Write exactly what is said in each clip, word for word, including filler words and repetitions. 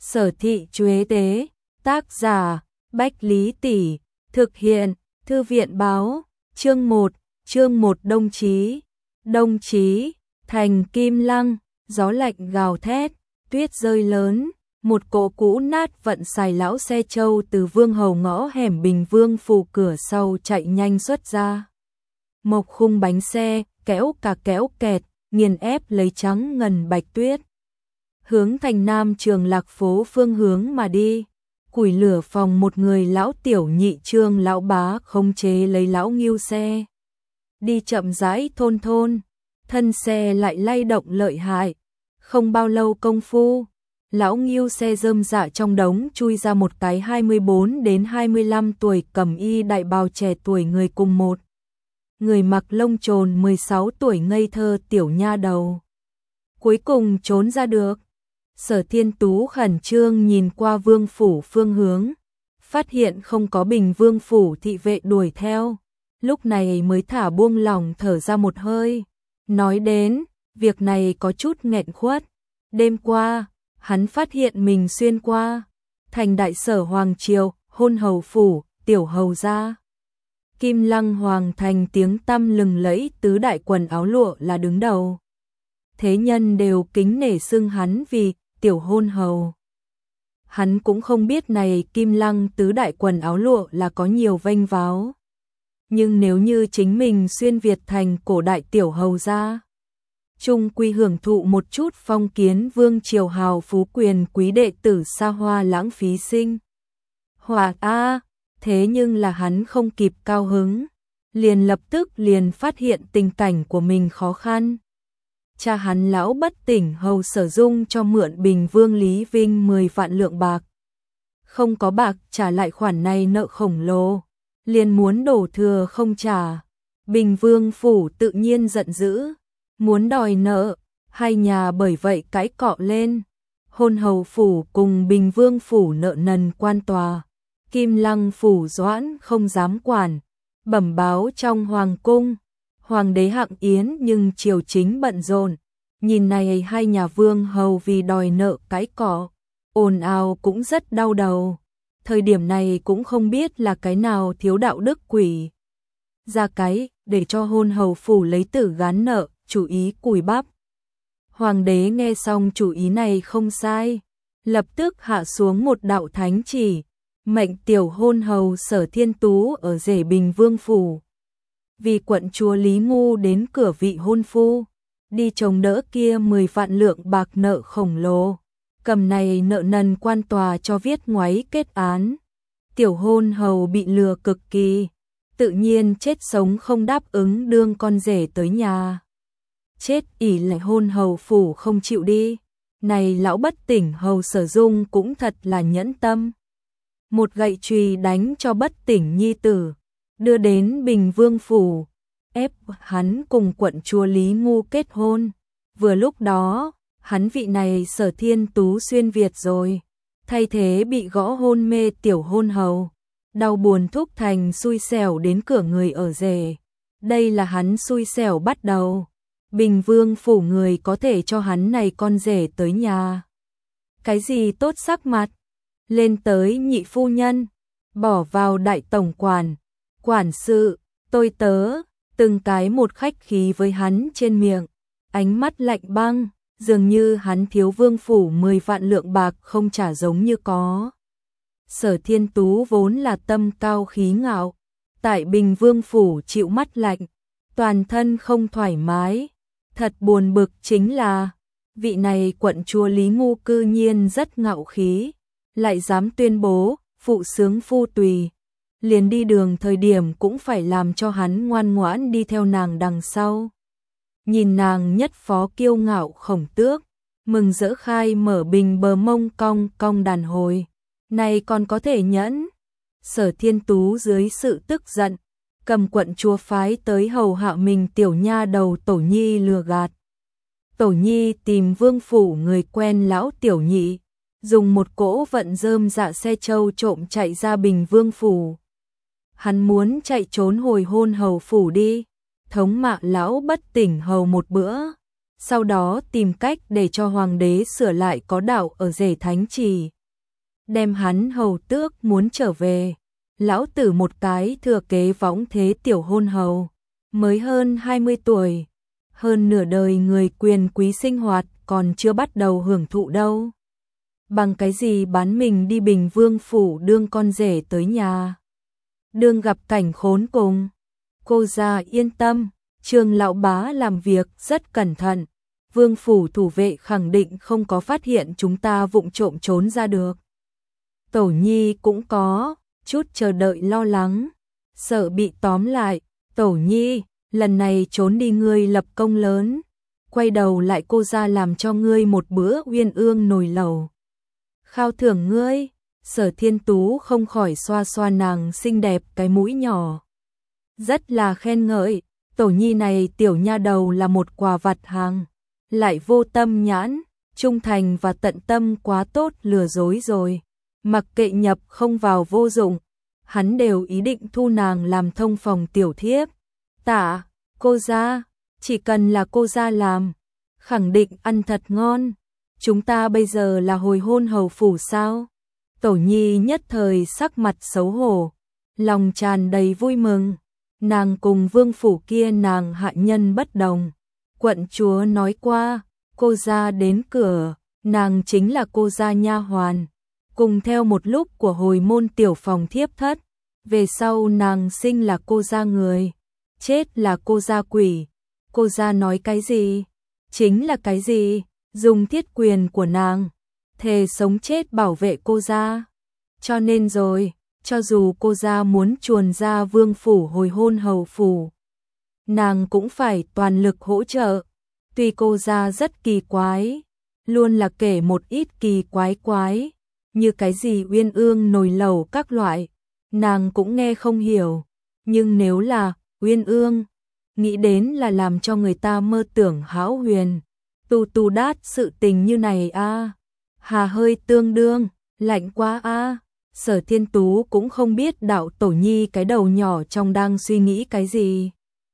Sở thị Chuế tế, tác giả, Bách Lý Tỷ, thực hiện, Thư viện báo, chương một, chương một Đông Chí, Đông Chí, thành Kim Lăng, gió lạnh gào thét, tuyết rơi lớn, một cỗ cũ nát vận xài lão xe trâu từ Vương Hầu ngõ hẻm Bình Vương phủ cửa sau chạy nhanh xuất ra. Mộc khung bánh xe, kéo cả kéo kẹt, nghiền ép lấy trắng ngần bạch tuyết. Hướng thành Nam Trường Lạc phố phương hướng mà đi. Củi lửa phòng một người lão tiểu nhị Trương lão bá khống chế lấy lão nghiêu xe. Đi chậm rãi thôn thôn, thân xe lại lay động lợi hại. Không bao lâu công phu, lão nghiêu xe rơm rạ trong đống chui ra một cái hai mươi bốn đến hai mươi lăm tuổi cẩm y đại bào trẻ tuổi người cùng một. Người mặc lông trồn mười sáu tuổi ngây thơ tiểu nha đầu. Cuối cùng trốn ra được. Sở Thiên Tú khẩn trương nhìn qua vương phủ phương hướng, phát hiện không có Bình Vương phủ thị vệ đuổi theo, lúc này mới thả buông lòng thở ra một hơi. Nói đến, việc này có chút nghẹn khuất. Đêm qua, hắn phát hiện mình xuyên qua thành đại sở hoàng triều, hôn hầu phủ, tiểu hầu gia. Kim Lăng hoàng thành tiếng tăm lừng lẫy, tứ đại quần áo lụa là đứng đầu. Thế nhân đều kính nể xưng hắn vì tiểu hôn hầu. Hắn cũng không biết này Kim Lăng tứ đại quần áo lụa là có nhiều vênh váo. Nhưng nếu như chính mình xuyên Việt thành cổ đại tiểu hầu gia, chung quy hưởng thụ một chút phong kiến vương triều hào phú quyền quý đệ tử xa hoa lãng phí sinh. Hoặc a, thế nhưng là hắn không kịp cao hứng, liền lập tức liền phát hiện tình cảnh của mình khó khăn. Cha hắn lão bất tỉnh hầu Sở Dung cho mượn Bình Vương Lý Vinh mười vạn lượng bạc. Không có bạc trả lại khoản này nợ khổng lồ, liền muốn đổ thừa không trả. Bình Vương phủ tự nhiên giận dữ, muốn đòi nợ, hai nhà bởi vậy cãi cọ lên. Hôn hầu phủ cùng Bình Vương phủ nợ nần quan tòa, Kim Lăng phủ doãn không dám quản, bẩm báo trong hoàng cung. Hoàng đế hạng yến nhưng triều chính bận rộn, nhìn này hai nhà vương hầu vì đòi nợ cãi cọ, ồn ào cũng rất đau đầu. Thời điểm này cũng không biết là cái nào thiếu đạo đức quỷ ra cái để cho hôn hầu phủ lấy tử gán nợ, chủ ý cùi bắp. Hoàng đế nghe xong chủ ý này không sai, lập tức hạ xuống một đạo thánh chỉ, mệnh tiểu hôn hầu Sở Thiên Tú ở rể Bình Vương phủ. Vì quận chúa Lý Ngu đến cửa vị hôn phu, đi chồng đỡ kia mười vạn lượng bạc nợ khổng lồ, cầm này nợ nần quan tòa cho viết ngoáy kết án. Tiểu hôn hầu bị lừa cực kỳ, tự nhiên chết sống không đáp ứng đương con rể tới nhà. Chết ỉ lại hôn hầu phủ không chịu đi, này lão bất tỉnh hầu Sở Dung cũng thật là nhẫn tâm. Một gậy chùy đánh cho bất tỉnh nhi tử, đưa đến Bình Vương phủ, ép hắn cùng quận chúa Lý Ngu kết hôn. Vừa lúc đó, hắn vị này Sở Thiên Tú xuyên Việt rồi, thay thế bị gõ hôn mê tiểu hôn hầu, đau buồn thúc thành xui xẻo đến cửa người ở rể. Đây là hắn xui xẻo bắt đầu. Bình Vương phủ người có thể cho hắn này con rể tới nhà. Cái gì tốt sắc mặt? Lên tới nhị phu nhân, bỏ vào đại tổng quản, quản sự, tôi tớ, từng cái một khách khí với hắn trên miệng, ánh mắt lạnh băng, dường như hắn thiếu vương phủ mười vạn lượng bạc không trả giống như có. Sở Thiên Tú vốn là tâm cao khí ngạo, tại Bình Vương phủ chịu mắt lạnh, toàn thân không thoải mái, thật buồn bực chính là, vị này quận chúa Lý Ngu cư nhiên rất ngạo khí, lại dám tuyên bố, phụ sướng phu tùy. Liền đi đường thời điểm cũng phải làm cho hắn ngoan ngoãn đi theo nàng đằng sau. Nhìn nàng nhất phó kiêu ngạo khổng tước, mừng rỡ khai mở bình bờ mông cong cong đàn hồi. Này còn có thể nhẫn. Sở Thiên Tú dưới sự tức giận, cầm quận chúa phái tới hầu hạ mình tiểu nha đầu Tổ Nhi lừa gạt. Tổ Nhi tìm vương phủ người quen lão tiểu nhị, dùng một cỗ vận rơm dạ xe trâu trộm chạy ra Bình Vương phủ. Hắn muốn chạy trốn hồi hôn hầu phủ đi, thống mạ lão bất tỉnh hầu một bữa, sau đó tìm cách để cho hoàng đế sửa lại có đạo ở Rể Thánh Trì. Đem hắn hầu tước muốn trở về. Lão tử một cái thừa kế võng thế tiểu hôn hầu, mới hơn hai mươi tuổi, hơn nửa đời người quyền quý sinh hoạt còn chưa bắt đầu hưởng thụ đâu. Bằng cái gì bán mình đi Bình Vương phủ đương con rể tới nhà. Đương gặp cảnh khốn cùng. Cô gia yên tâm, Trương lão bá làm việc rất cẩn thận. Vương phủ thủ vệ khẳng định không có phát hiện chúng ta vụng trộm trốn ra được. Tổ nhi cũng có chút chờ đợi lo lắng, sợ bị tóm lại. Tổ nhi, lần này trốn đi ngươi lập công lớn, quay đầu lại cô ra làm cho ngươi một bữa uyên ương nồi lẩu. Khao thưởng ngươi. Sở Thiên Tú không khỏi xoa xoa nàng xinh đẹp cái mũi nhỏ. Rất là khen ngợi, tổ nhi này tiểu nha đầu là một quà vặt hàng, lại vô tâm nhãn, trung thành và tận tâm quá tốt lừa dối rồi. Mặc kệ nhập không vào vô dụng, hắn đều ý định thu nàng làm thông phòng tiểu thiếp. Tạ, cô gia, chỉ cần là cô gia làm, khẳng định ăn thật ngon. Chúng ta bây giờ là hồi hôn hầu phủ sao? Tổ nhi nhất thời sắc mặt xấu hổ, lòng tràn đầy vui mừng. Nàng cùng vương phủ kia nàng hạ nhân bất đồng. Quận chúa nói qua, cô gia đến cửa, nàng chính là cô gia nha hoàn, cùng theo một lúc của hồi môn tiểu phòng thiếp thất. Về sau nàng sinh là cô gia người, chết là cô gia quỷ. Cô gia nói cái gì, chính là cái gì, dùng thiết quyền của nàng, thề sống chết bảo vệ cô gia. Cho nên rồi, cho dù cô gia muốn chuồn ra vương phủ hồi hôn hầu phủ, nàng cũng phải toàn lực hỗ trợ. Tuy cô gia rất kỳ quái, luôn là kể một ít kỳ quái quái, như cái gì uyên ương nồi lẩu các loại, nàng cũng nghe không hiểu. Nhưng nếu là uyên ương, nghĩ đến là làm cho người ta mơ tưởng hão huyền. Tu tu đát sự tình như này a, à. Hà hơi tương đương, lạnh quá a. À. Sở Thiên Tú cũng không biết đạo tổ nhi cái đầu nhỏ trong đang suy nghĩ cái gì.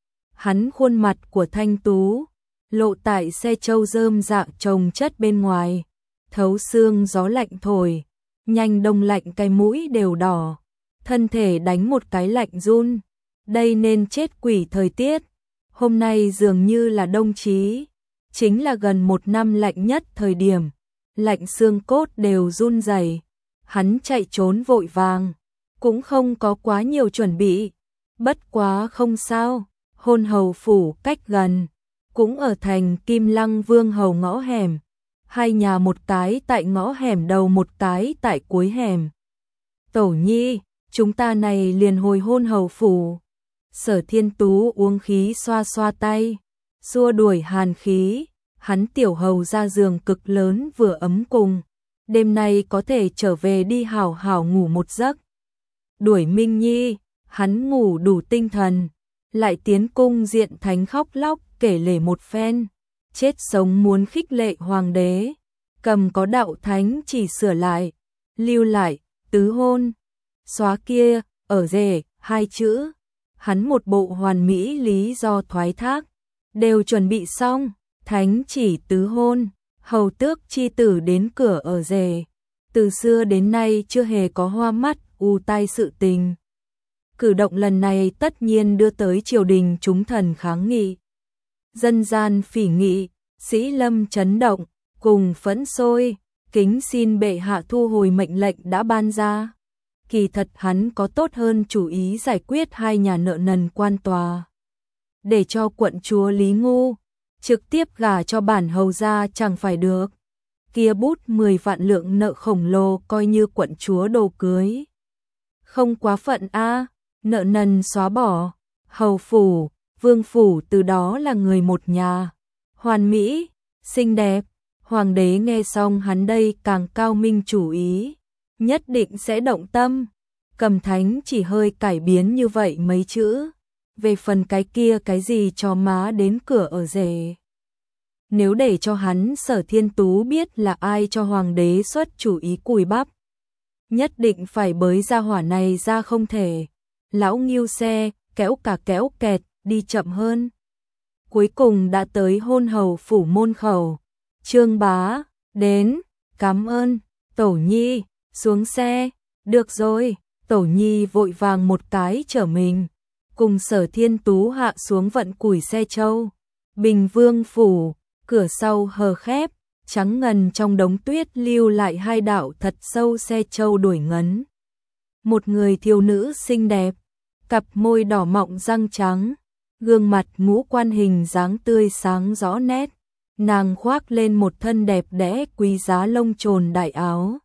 Hắn khuôn mặt của thanh tú, lộ tại xe trâu rơm dạ trồng chất bên ngoài, thấu xương gió lạnh thổi, nhanh đông lạnh cái mũi đều đỏ, thân thể đánh một cái lạnh run. Đây nên chết quỷ thời tiết, hôm nay dường như là đông chí, chính là gần một năm lạnh nhất thời điểm, lạnh xương cốt đều run rẩy. Hắn chạy trốn vội vàng, cũng không có quá nhiều chuẩn bị, bất quá không sao, hôn hầu phủ cách gần, cũng ở thành Kim Lăng Vương hầu ngõ hẻm, hai nhà một cái tại ngõ hẻm đầu một cái tại cuối hẻm. Tổ nhi, chúng ta này liền hồi hôn hầu phủ. Sở Thiên Tú uống khí xoa xoa tay, xua đuổi hàn khí, hắn tiểu hầu ra giường cực lớn vừa ấm cùng. Đêm nay có thể trở về đi hảo hảo ngủ một giấc. Đuổi Minh Nhi, hắn ngủ đủ tinh thần, lại tiến cung diện thánh khóc lóc kể lể một phen, chết sống muốn khích lệ hoàng đế, cầm có đạo thánh chỉ sửa lại, lưu lại, tứ hôn, xóa kia, ở rể, hai chữ, hắn một bộ hoàn mỹ lý do thoái thác, đều chuẩn bị xong, thánh chỉ tứ hôn. Hầu tước chi tử đến cửa ở rể, từ xưa đến nay chưa hề có hoa mắt u tai sự tình. Cử động lần này tất nhiên đưa tới triều đình chúng thần kháng nghị. Dân gian phỉ nghị, sĩ lâm chấn động, cùng phẫn sôi, kính xin bệ hạ thu hồi mệnh lệnh đã ban ra. Kỳ thật hắn có tốt hơn chủ ý giải quyết hai nhà nợ nần quan tòa. Để cho quận chúa Lý Ngu trực tiếp gả cho bản hầu gia chẳng phải được. Kia bút mười vạn lượng nợ khổng lồ coi như quận chúa đồ cưới. Không quá phận a, à, nợ nần xóa bỏ, hầu phủ, vương phủ từ đó là người một nhà. Hoàn mỹ, xinh đẹp, hoàng đế nghe xong hắn đây càng cao minh chủ ý, nhất định sẽ động tâm. Cầm thánh chỉ hơi cải biến như vậy mấy chữ. Về phần cái kia cái gì cho má đến cửa ở rể. Nếu để cho hắn Sở Thiên Tú biết là ai cho hoàng đế xuất chủ ý cùi bắp, nhất định phải bới ra hỏa này ra không thể. Lão nghiêu xe, kéo cả kéo kẹt, đi chậm hơn. cuối cùng đã tới hôn hầu phủ môn khẩu. Trương bá, đến, cảm ơn, Tổ Nhi, xuống xe, được rồi, Tổ Nhi vội vàng một cái chở mình, cùng Sở Thiên Tú hạ xuống vận củi xe trâu. Bình Vương phủ, cửa sau hờ khép, trắng ngần trong đống tuyết lưu lại hai đạo thật sâu xe trâu đuổi ngấn. Một người thiếu nữ xinh đẹp, cặp môi đỏ mọng răng trắng, gương mặt ngũ quan hình dáng tươi sáng rõ nét, nàng khoác lên một thân đẹp đẽ quý giá lông trồn đại áo,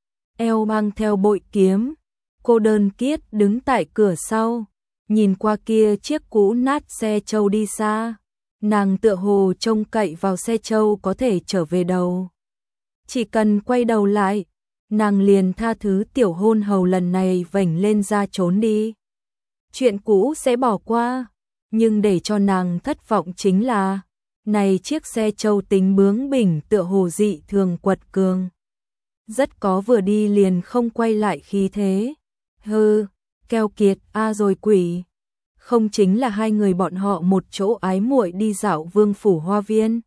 eo mang theo bội kiếm, cô đơn kiết đứng tại cửa sau, nhìn qua kia chiếc cũ nát xe trâu đi xa, nàng tựa hồ trông cậy vào xe trâu có thể trở về đầu. Chỉ cần quay đầu lại, nàng liền tha thứ tiểu hôn hầu lần này vểnh lên ra trốn đi. Chuyện cũ sẽ bỏ qua, nhưng để cho nàng thất vọng chính là, này chiếc xe trâu tính bướng bỉnh tựa hồ dị thường quật cường. Rất có vừa đi liền không quay lại khí thế. Hừ, keo kiệt, a rồi quỷ. Không chính là hai người bọn họ một chỗ ái muội đi dạo vương phủ hoa viên.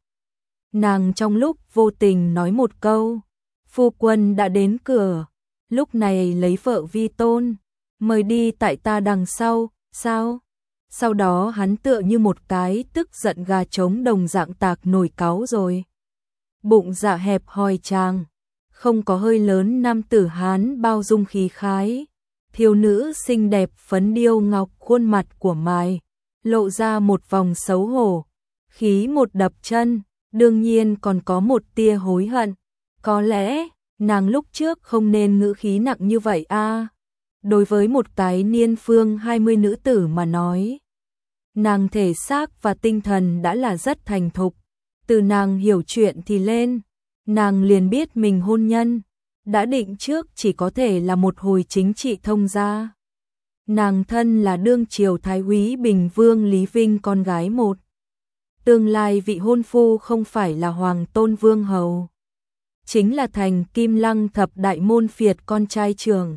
Nàng trong lúc vô tình nói một câu, phu quân đã đến cửa, lúc này lấy vợ vi tôn, mời đi tại ta đằng sau, sao? Sau đó hắn tựa như một cái tức giận gà trống đồng dạng tạc nổi cáu rồi. Bụng dạ hẹp hòi chàng, không có hơi lớn nam tử Hán bao dung khí khái. Thiếu nữ xinh đẹp phấn điêu ngọc khuôn mặt của mài, lộ ra một vòng xấu hổ, khí một đập chân, đương nhiên còn có một tia hối hận. Có lẽ, nàng lúc trước không nên ngữ khí nặng như vậy a. Đối với một cái niên phương hai mươi nữ tử mà nói, nàng thể xác và tinh thần đã là rất thành thục. Từ nàng hiểu chuyện thì lên, nàng liền biết mình hôn nhân đã định trước chỉ có thể là một hồi chính trị thông gia. Nàng thân là đương triều thái úy Bình Vương Lý Vinh con gái một. Tương lai vị hôn phu không phải là Hoàng Tôn Vương Hầu, chính là Thành Kim Lăng thập đại môn phiệt con trai trưởng.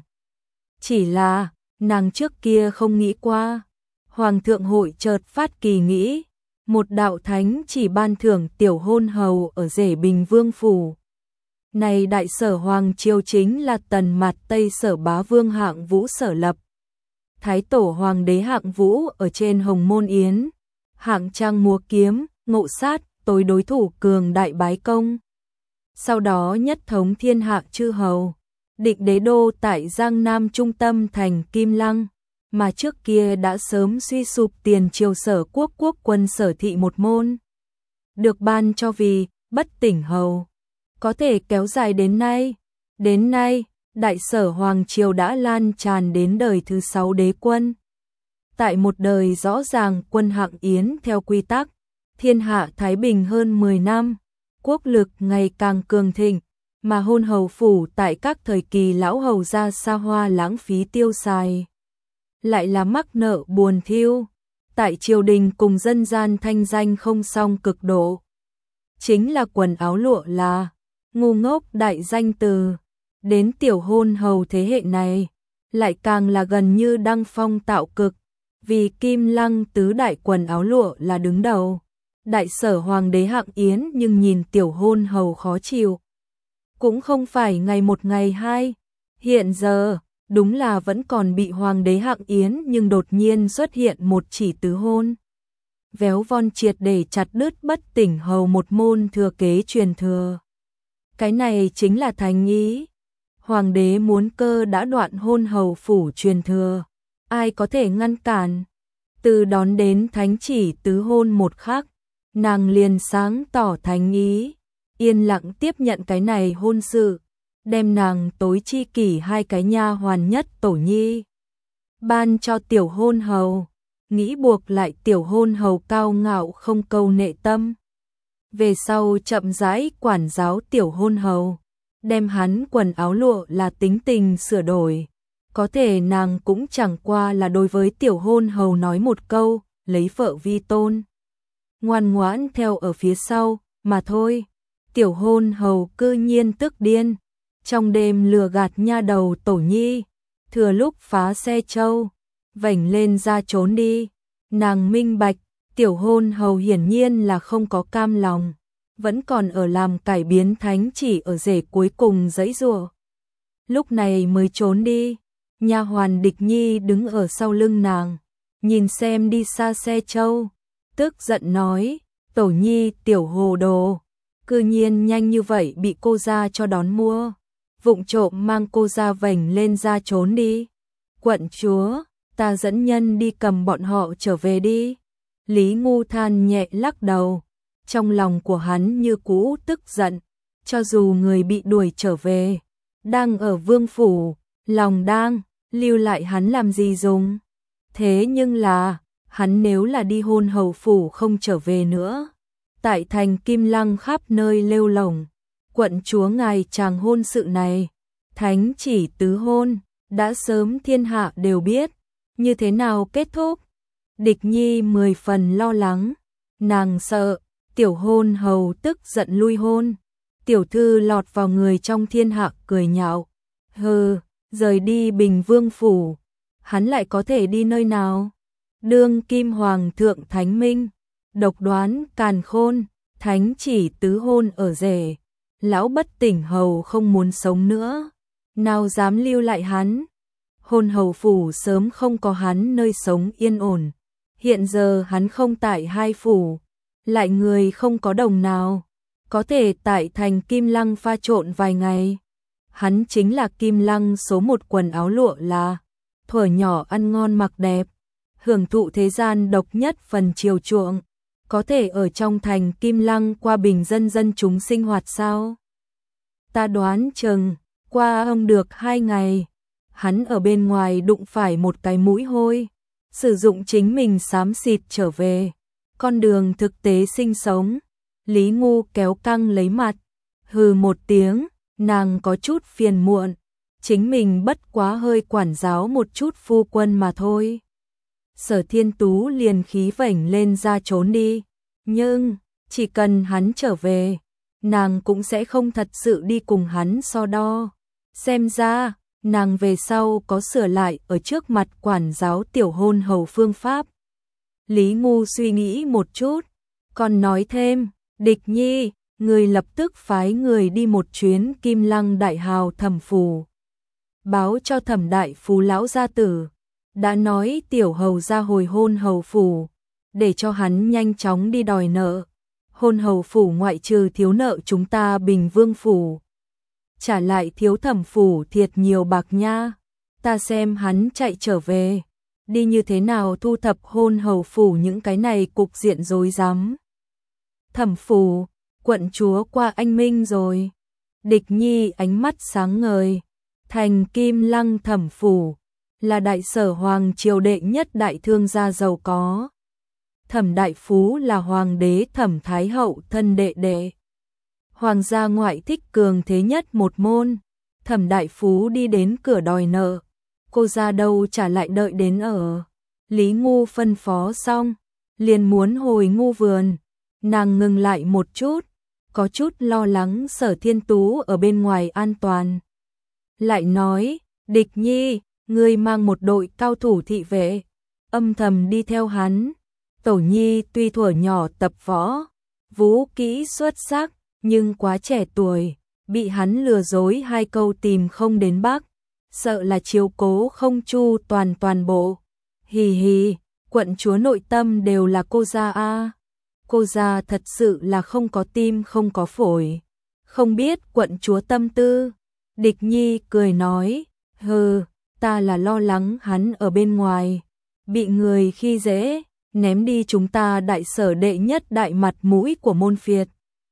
Chỉ là, nàng trước kia không nghĩ qua, Hoàng thượng hội chợt phát kỳ nghĩ, một đạo thánh chỉ ban thưởng tiểu hôn hầu ở rể Bình Vương phủ. Này đại sở hoàng triều chính là tần mặt Tây Sở bá vương Hạng Vũ sở lập. Thái tổ hoàng đế Hạng Vũ ở trên Hồng Môn Yến, hạng trang múa kiếm, ngộ sát, tối đối thủ cường đại bái công. Sau đó nhất thống thiên hạ chư hầu, định đế đô tại Giang Nam trung tâm thành Kim Lăng, mà trước kia đã sớm suy sụp tiền triều Sở quốc quốc quân Sở thị một môn. Được ban cho vì bất tỉnh hầu, có thể kéo dài đến nay. Đến nay, đại sở hoàng triều đã lan tràn đến đời thứ sáu đế quân. Tại một đời rõ ràng quân hạng yến theo quy tắc, thiên hạ thái bình hơn mười năm, quốc lực ngày càng cường thịnh, mà hôn hầu phủ tại các thời kỳ lão hầu gia xa hoa lãng phí tiêu xài, lại là mắc nợ buồn thiêu, tại triều đình cùng dân gian thanh danh không song cực độ. Chính là quần áo lụa là ngu ngốc đại danh từ, đến tiểu hôn hầu thế hệ này, lại càng là gần như đăng phong tạo cực, vì Kim Lăng tứ đại quần áo lụa là đứng đầu. Đại sở hoàng đế Hạng Yến nhưng nhìn tiểu hôn hầu khó chịu. Cũng không phải ngày một ngày hai, hiện giờ, đúng là vẫn còn bị hoàng đế Hạng Yến nhưng đột nhiên xuất hiện một chỉ tứ hôn. Véo von triệt để chặt đứt bất tỉnh hầu một môn thừa kế truyền thừa. Cái này chính là thành ý. Hoàng đế muốn cơ đã đoạn hôn hầu phủ truyền thừa, ai có thể ngăn cản. Từ đón đến thánh chỉ tứ hôn một khắc, nàng liền sáng tỏ thành ý, yên lặng tiếp nhận cái này hôn sự, đem nàng tối chi kỷ hai cái nha hoàn nhất Tổ Nhi ban cho tiểu hôn hầu, nghĩ buộc lại tiểu hôn hầu cao ngạo không câu nệ tâm. Về sau chậm rãi quản giáo tiểu hôn hầu, đem hắn quần áo lụa là tính tình sửa đổi. Có thể nàng cũng chẳng qua là đối với tiểu hôn hầu nói một câu, lấy vợ vi tôn, ngoan ngoãn theo ở phía sau, mà thôi. Tiểu hôn hầu cư nhiên tức điên, trong đêm lừa gạt nha đầu Tổ Nhi, thừa lúc phá xe trâu, vảnh lên ra trốn đi. Nàng minh bạch, Tiểu hôn hầu hiển nhiên là không có cam lòng, vẫn còn ở làm cải biến thánh chỉ ở rể cuối cùng giãy giụa. Lúc này mới trốn đi. Nha hoàn Địch Nhi đứng ở sau lưng nàng, nhìn xem đi xa xe trâu, tức giận nói, Tổ Nhi tiểu hồ đồ, cư nhiên nhanh như vậy bị cô gia cho đón mua, vụng trộm mang cô gia vành lên ra trốn đi. Quận chúa, ta dẫn nhân đi cầm bọn họ trở về đi. Lý Ngu than nhẹ lắc đầu, trong lòng của hắn như cũ tức giận, cho dù người bị đuổi trở về, đang ở vương phủ, lòng đang, lưu lại hắn làm gì dùng. Thế nhưng là, hắn nếu là đi hôn hầu phủ không trở về nữa, tại thành Kim Lăng khắp nơi lêu lổng, quận chúa ngài chàng hôn sự này, thánh chỉ tứ hôn, đã sớm thiên hạ đều biết, như thế nào kết thúc. Địch Nhi mười phần lo lắng, nàng sợ, tiểu hôn hầu tức giận lui hôn, tiểu thư lọt vào người trong thiên hạ cười nhạo, hừ, rời đi Bình Vương phủ, hắn lại có thể đi nơi nào? Đương kim hoàng thượng thánh minh, độc đoán càn khôn, thánh chỉ tứ hôn ở rể, lão bất tỉnh hầu không muốn sống nữa, nào dám lưu lại hắn? Hôn hầu phủ sớm không có hắn nơi sống yên ổn, hiện giờ hắn không tại hai phủ, lại người không có đồng nào, có thể tại thành Kim Lăng pha trộn vài ngày. Hắn chính là Kim Lăng số một quần áo lụa là, thuở nhỏ ăn ngon mặc đẹp, hưởng thụ thế gian độc nhất phần chiều chuộng, có thể ở trong thành Kim Lăng qua bình dân dân chúng sinh hoạt sao? Ta đoán chừng, qua ông được hai ngày, hắn ở bên ngoài đụng phải một cái mũi hôi, sử dụng chính mình xám xịt trở về, con đường thực tế sinh sống. Lý Ngu kéo căng lấy mặt, hừ một tiếng, nàng có chút phiền muộn, chính mình bất quá hơi quản giáo một chút phu quân mà thôi. Sở Thiên Tú liền khí vảnh lên ra trốn đi, nhưng chỉ cần hắn trở về, nàng cũng sẽ không thật sự đi cùng hắn so đo. Xem ra, nàng về sau có sửa lại ở trước mặt quản giáo tiểu hôn hầu phương pháp. Lý Ngu suy nghĩ một chút, còn nói thêm, Địch Nhi, người lập tức phái người đi một chuyến Kim Lăng đại hào Thẩm phủ, báo cho Thẩm đại phú lão gia tử, đã nói tiểu hầu ra hồi hôn hầu phủ, để cho hắn nhanh chóng đi đòi nợ. Hôn hầu phủ ngoại trừ thiếu nợ chúng ta Bình Vương phủ, trả lại thiếu Thẩm phủ thiệt nhiều bạc nha. Ta xem hắn chạy trở về, đi như thế nào thu thập hôn hầu phủ những cái này cục diện rối rắm. Thẩm phủ, quận chúa qua anh minh rồi. Địch Nhi ánh mắt sáng ngời, thành Kim Lăng Thẩm phủ là đại sở hoàng triều đệ nhất đại thương gia giàu có. Thẩm đại phú là hoàng đế Thẩm thái hậu thân đệ đệ, hoàng gia ngoại thích cường thế nhất một môn. Thẩm đại phú đi đến cửa đòi nợ, cô ra đâu trả lại đợi đến ở. Lý Ngu phân phó xong, liền muốn hồi Ngu vườn, nàng ngừng lại một chút, có chút lo lắng Sở Thiên Tú ở bên ngoài an toàn. Lại nói, Địch Nhi, ngươi mang một đội cao thủ thị vệ, âm thầm đi theo hắn. Tổ Nhi tuy thuở nhỏ tập võ, vũ kỹ xuất sắc, nhưng quá trẻ tuổi, bị hắn lừa dối hai câu tìm không đến Bắc, sợ là chiếu cố không chu toàn toàn bộ. Hì hì, quận chúa nội tâm đều là cô gia a. Cô gia thật sự là không có tim không có phổi, không biết quận chúa tâm tư. Địch Nhi cười nói, hừ, ta là lo lắng hắn ở bên ngoài, bị người khi dễ, ném đi chúng ta đại sở đệ nhất đại mặt mũi của môn phiệt.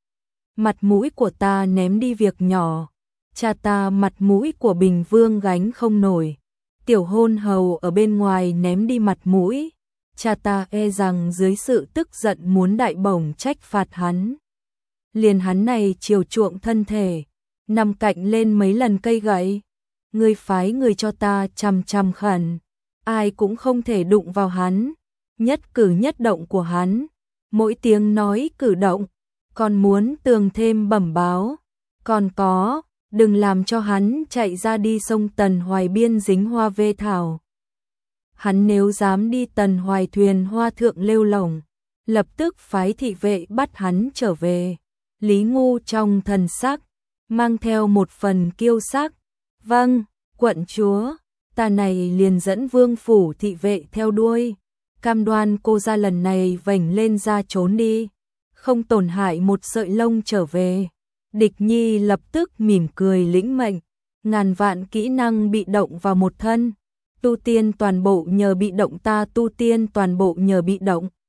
Mặt mũi của ta ném đi việc nhỏ, cha ta mặt mũi của Bình Vương gánh không nổi. Tiểu hôn hầu ở bên ngoài ném đi mặt mũi, cha ta e rằng dưới sự tức giận muốn đại bổng trách phạt hắn. Liền hắn này chiều chuộng thân thể, nằm cạnh lên mấy lần cây gậy. Ngươi phái người cho ta chằm chằm khẩn, ai cũng không thể đụng vào hắn, nhất cử nhất động của hắn, mỗi tiếng nói cử động, còn muốn tường thêm bẩm báo. Còn có, đừng làm cho hắn chạy ra đi sông Tần Hoài biên dính hoa vê thảo. Hắn nếu dám đi Tần Hoài thuyền hoa thượng lêu lổng, lập tức phái thị vệ bắt hắn trở về. Lý Ngu trong thần sắc, mang theo một phần kiêu sắc. Vâng, quận chúa, ta này liền dẫn vương phủ thị vệ theo đuôi. Cam đoan cô ra lần này vảnh lên ra trốn đi, không tổn hại một sợi lông trở về. Địch Nhi lập tức mỉm cười lĩnh mệnh, ngàn vạn kỹ năng bị động vào một thân. Tu tiên toàn bộ nhờ bị động, ta tu tiên toàn bộ nhờ bị động.